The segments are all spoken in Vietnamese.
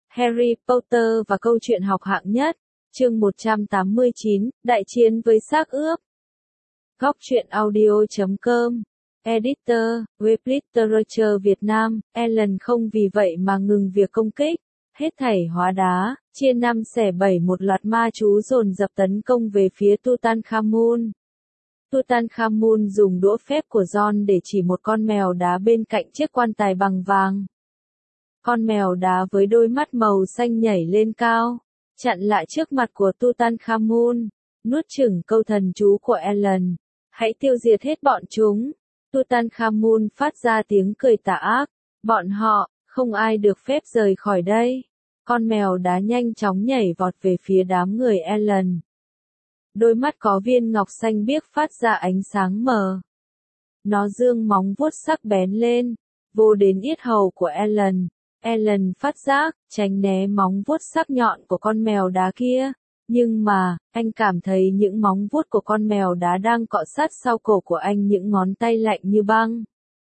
Harry Potter và câu chuyện học hạng nhất, chương 189, Đại chiến với xác ướp. Góc truyện audio.com, Editor, Web Literature Việt Nam, Ellen không vì vậy mà ngừng việc công kích, hết thảy hóa đá, chia 5 xẻ 7 một loạt ma chú dồn dập tấn công về phía Tutankhamun. Tutankhamun dùng đũa phép của John để chỉ một con mèo đá bên cạnh chiếc quan tài bằng vàng. Con mèo đá với đôi mắt màu xanh nhảy lên cao, chặn lại trước mặt của Tutankhamun, nuốt chửng câu thần chú của Ellen. Hãy tiêu diệt hết bọn chúng. Tutankhamun phát ra tiếng cười tà ác. Bọn họ, không ai được phép rời khỏi đây. Con mèo đá nhanh chóng nhảy vọt về phía đám người Ellen. Đôi mắt có viên ngọc xanh biếc phát ra ánh sáng mờ. Nó giương móng vuốt sắc bén lên, vô đến yết hầu của Ellen. Ellen phát giác, tránh né móng vuốt sắc nhọn của con mèo đá kia. Nhưng mà, anh cảm thấy những móng vuốt của con mèo đá đang cọ sát sau cổ của anh, những ngón tay lạnh như băng.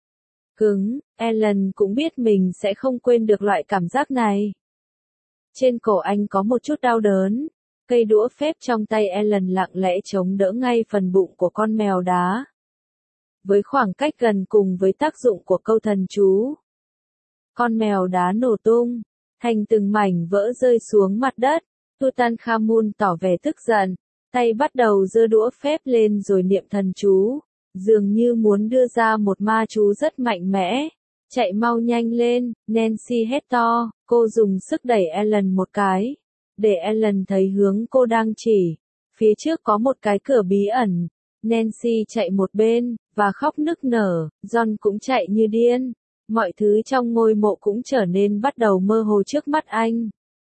Cứng, Ellen cũng biết mình sẽ không quên được loại cảm giác này. Trên cổ anh có một chút đau đớn. Cây đũa phép trong tay Ellen lặng lẽ chống đỡ ngay phần bụng của con mèo đá. Với khoảng cách gần cùng với tác dụng của câu thần chú, con mèo đá nổ tung, thành từng mảnh vỡ rơi xuống mặt đất. Tutankhamun tỏ vẻ tức giận, tay bắt đầu giơ đũa phép lên rồi niệm thần chú, dường như muốn đưa ra một ma chú rất mạnh mẽ. Chạy mau nhanh lên, Nancy hét to, cô dùng sức đẩy Ellen một cái, để Ellen thấy hướng cô đang chỉ. Phía trước có một cái cửa bí ẩn. Nancy chạy một bên, và khóc nức nở, John cũng chạy như điên. Mọi thứ trong ngôi mộ cũng trở nên bắt đầu mơ hồ trước mắt anh.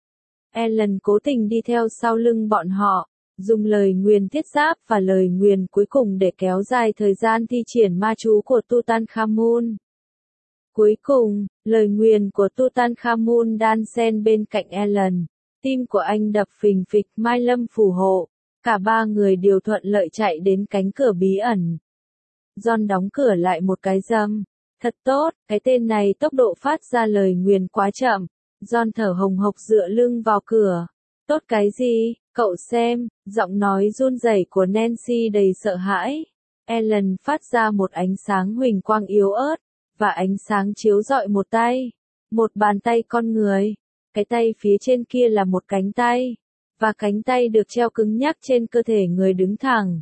Ellen cố tình đi theo sau lưng bọn họ, dùng lời nguyền thiết giáp và lời nguyền cuối cùng để kéo dài thời gian thi triển ma chú của Tutankhamun. Cuối cùng, lời nguyền của Tutankhamun đan xen bên cạnh Ellen. Tim của anh đập phình phịch, Mai Lâm phù hộ. Cả ba người đều thuận lợi chạy đến cánh cửa bí ẩn. John đóng cửa lại một cái rầm. Thật tốt, cái tên này tốc độ phát ra lời nguyền quá chậm. John thở hồng hộc dựa lưng vào cửa. Tốt cái gì, cậu xem, giọng nói run rẩy của Nancy đầy sợ hãi. Ellen phát ra một ánh sáng huỳnh quang yếu ớt, và ánh sáng chiếu rọi một tay. Một bàn tay con người. Cái tay phía trên kia là một cánh tay. Và cánh tay được treo cứng nhắc trên cơ thể người đứng thẳng.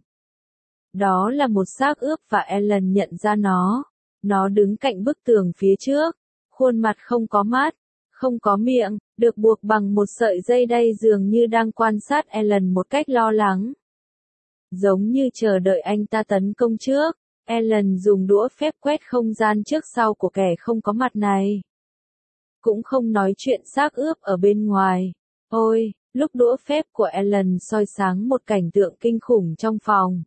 Đó là một xác ướp và Ellen nhận ra nó. Nó đứng cạnh bức tường phía trước. Khuôn mặt không có mắt, không có miệng, được buộc bằng một sợi dây đay, dường như đang quan sát Ellen một cách lo lắng. Giống như chờ đợi anh ta tấn công trước, Ellen dùng đũa phép quét không gian trước sau của kẻ không có mặt này. Cũng không nói chuyện xác ướp ở bên ngoài. Ôi, lúc đũa phép của Ellen soi sáng một cảnh tượng kinh khủng trong phòng.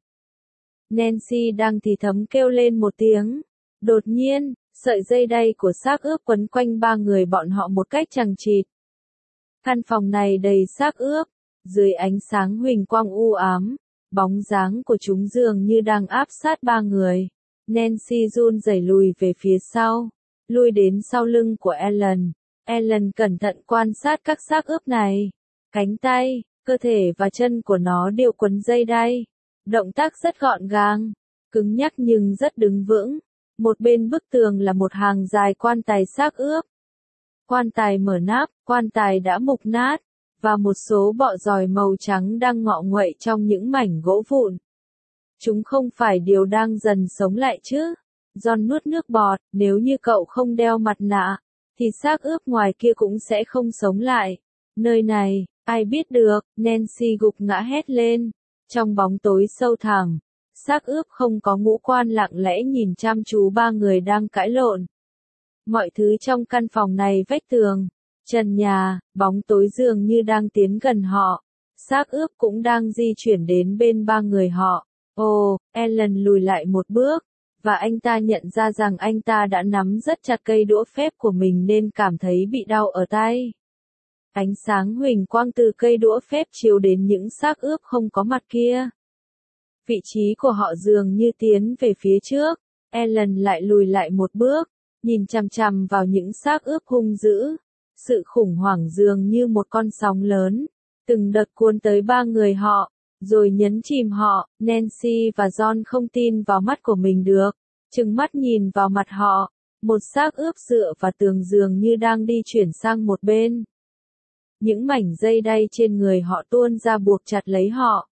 Nancy đang thì thầm kêu lên một tiếng. Đột nhiên, sợi dây đay của xác ướp quấn quanh ba người bọn họ một cách chằng chịt. Căn phòng này đầy xác ướp, dưới ánh sáng huỳnh quang u ám, bóng dáng của chúng dường như đang áp sát ba người. Nancy run rẩy lùi về phía sau, lui đến sau lưng của Ellen. Ellen cẩn thận quan sát các xác ướp này. Cánh tay, cơ thể và chân của nó đều quấn dây đay. Động tác rất gọn gàng, cứng nhắc nhưng rất đứng vững. Một bên bức tường là một hàng dài quan tài xác ướp. Quan tài mở nắp, quan tài đã mục nát, và một số bọ giòi màu trắng đang ngọ nguậy trong những mảnh gỗ vụn. Chúng không phải điều đang dần sống lại chứ? John nuốt nước bọt, nếu như cậu không đeo mặt nạ, thì xác ướp ngoài kia cũng sẽ không sống lại. Nơi này, ai biết được, Nancy gục ngã hét lên. Trong bóng tối sâu thẳm, xác ướp không có ngũ quan lặng lẽ nhìn chăm chú ba người đang cãi lộn. Mọi thứ trong căn phòng này, vách tường, trần nhà, bóng tối dường như đang tiến gần họ. Xác ướp cũng đang di chuyển đến bên ba người họ. Ồ, Ellen lùi lại một bước, và anh ta nhận ra rằng anh ta đã nắm rất chặt cây đũa phép của mình nên cảm thấy bị đau ở tay. Ánh sáng huỳnh quang từ cây đũa phép chiếu đến những xác ướp không có mặt kia. Vị trí của họ dường như tiến về phía trước. Ellen lại lùi lại một bước, nhìn chằm chằm vào những xác ướp hung dữ. Sự khủng hoảng dường như một con sóng lớn, từng đợt cuốn tới ba người họ, rồi nhấn chìm họ. Nancy và John không tin vào mắt của mình được, trừng mắt nhìn vào mặt họ, một xác ướp dựa vào tường dường như đang đi chuyển sang một bên. Những mảnh dây đay trên người họ tuôn ra buộc chặt lấy họ.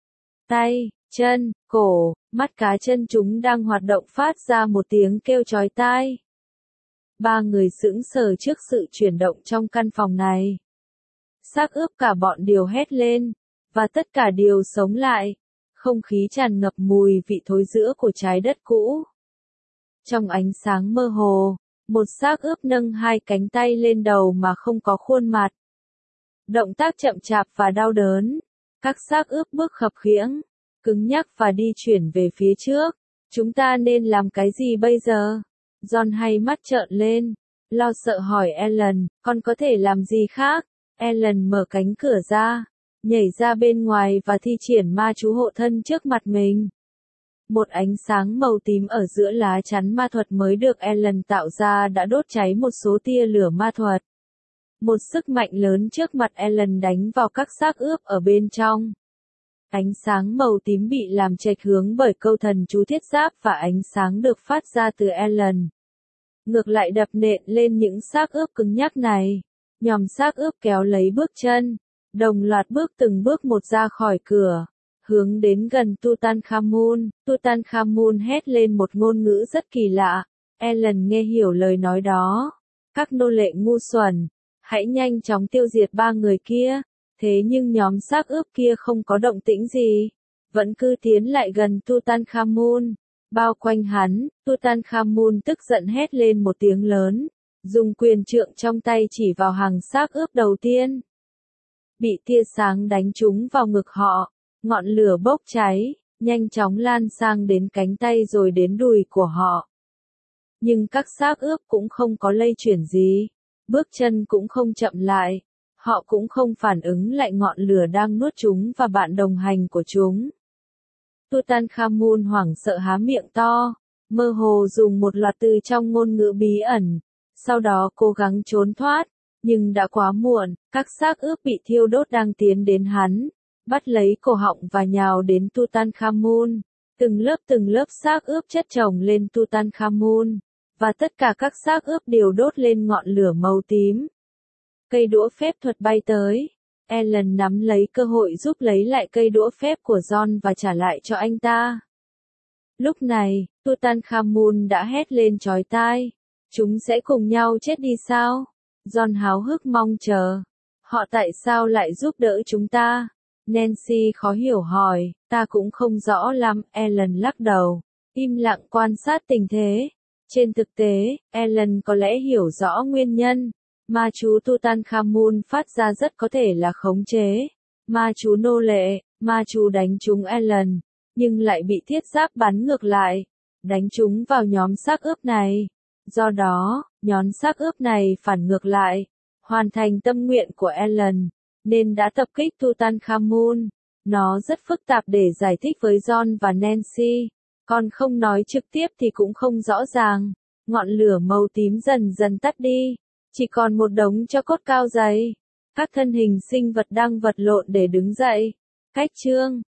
Tay, chân, cổ, mắt cá chân chúng đang hoạt động phát ra một tiếng kêu chói tai. Ba người sững sờ trước sự chuyển động trong căn phòng này. Xác ướp cả bọn đều hét lên, và tất cả đều sống lại. Không khí tràn ngập mùi vị thối rữa của trái đất cũ. Trong ánh sáng mơ hồ, một xác ướp nâng hai cánh tay lên đầu mà không có khuôn mặt. Động tác chậm chạp và đau đớn. Các xác ướp bước khập khiễng, cứng nhắc và đi chuyển về phía trước. Chúng ta nên làm cái gì bây giờ? John hay mắt trợn lên, lo sợ hỏi Ellen, con có thể làm gì khác? Ellen mở cánh cửa ra, nhảy ra bên ngoài và thi triển ma chú hộ thân trước mặt mình. Một ánh sáng màu tím ở giữa lá chắn ma thuật mới được Ellen tạo ra đã đốt cháy một số tia lửa ma thuật. Một sức mạnh lớn trước mặt Ellen đánh vào các xác ướp ở bên trong. Ánh sáng màu tím bị làm chệch hướng bởi câu thần chú thiết giáp và ánh sáng được phát ra từ Ellen. Ngược lại đập nện lên những xác ướp cứng nhắc này. Nhóm xác ướp kéo lấy bước chân, đồng loạt bước từng bước một ra khỏi cửa, hướng đến gần Tutankhamun. Tutankhamun hét lên một ngôn ngữ rất kỳ lạ. Ellen nghe hiểu lời nói đó. Các nô lệ ngu xuẩn, hãy nhanh chóng tiêu diệt ba người kia. Thế nhưng nhóm xác ướp kia không có động tĩnh gì, vẫn cứ tiến lại gần Tutankhamun, bao quanh hắn. Tutankhamun tức giận hét lên một tiếng lớn, dùng quyền trượng trong tay chỉ vào hàng xác ướp đầu tiên. Bị tia sáng đánh trúng vào ngực họ, ngọn lửa bốc cháy, nhanh chóng lan sang đến cánh tay rồi đến đùi của họ. Nhưng các xác ướp cũng không có lay chuyển gì, bước chân cũng không chậm lại. Họ cũng không phản ứng lại ngọn lửa đang nuốt chúng và bạn đồng hành của chúng. Tutankhamun hoảng sợ há miệng to, mơ hồ dùng một loạt từ trong ngôn ngữ bí ẩn, sau đó cố gắng trốn thoát, nhưng đã quá muộn. Các xác ướp bị thiêu đốt đang tiến đến hắn, bắt lấy cổ họng và nhào đến Tutankhamun. Từng lớp xác ướp chất chồng lên Tutankhamun, và tất cả các xác ướp đều đốt lên ngọn lửa màu tím. Cây đũa phép thuật bay tới. Ellen nắm lấy cơ hội giúp lấy lại cây đũa phép của John và trả lại cho anh ta. Lúc này, Tutankhamun đã hét lên chói tai. Chúng sẽ cùng nhau chết đi sao? John háo hức mong chờ. Họ tại sao lại giúp đỡ chúng ta? Nancy khó hiểu hỏi. Ta cũng không rõ lắm. Ellen lắc đầu, im lặng quan sát tình thế. Trên thực tế, Ellen có lẽ hiểu rõ nguyên nhân. Ma chú Tutankhamun phát ra rất có thể là khống chế. Ma chú nô lệ, ma chú đánh trúng Ellen, nhưng lại bị thiết giáp bắn ngược lại, đánh trúng vào nhóm xác ướp này. Do đó, nhóm xác ướp này phản ngược lại, hoàn thành tâm nguyện của Ellen, nên đã tập kích Tutankhamun. Nó rất phức tạp để giải thích với John và Nancy, còn không nói trực tiếp thì cũng không rõ ràng. Ngọn lửa màu tím dần dần tắt đi. Chỉ còn một đống tro cốt cao dày. Các thân hình sinh vật đang vật lộn để đứng dậy. Cách chương